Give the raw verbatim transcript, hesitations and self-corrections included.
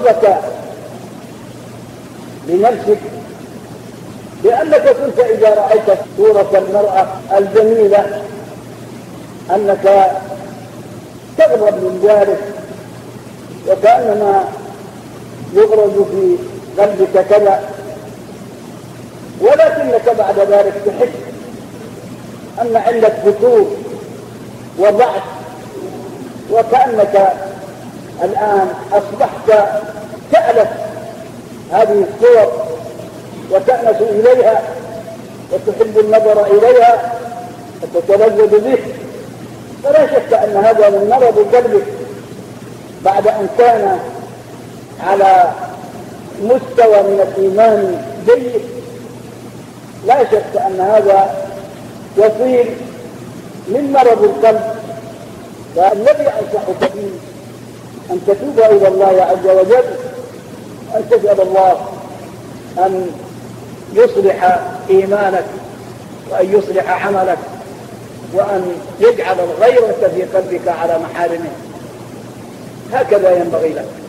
حبك لنفسك، لأنك كنت إذا رأيت صورة المرأة الجميلة أنك تغضب من ذلك، وكأنما يغرز في قلبك كذا، ولكنك بعد ذلك تحس أن عندك فتور وضعف، وكأنك الآن أصبحت تألف هذه الصور وتأنس إليها وتحب النظر إليها وتتلذذ به. فلا شك أن هذا من مرض قلبك بعد أن كان على مستوى من الإيمان جيد. لا شك أن هذا يصير من مرض القلب. فالذي أنصحك به أن تتوب إلى الله عز وجل، أن تسأل الله أن يصلح إيمانك وأن يصلح حملك وأن يجعل الغيرة في قلبك على محارمه. هكذا ينبغي لك.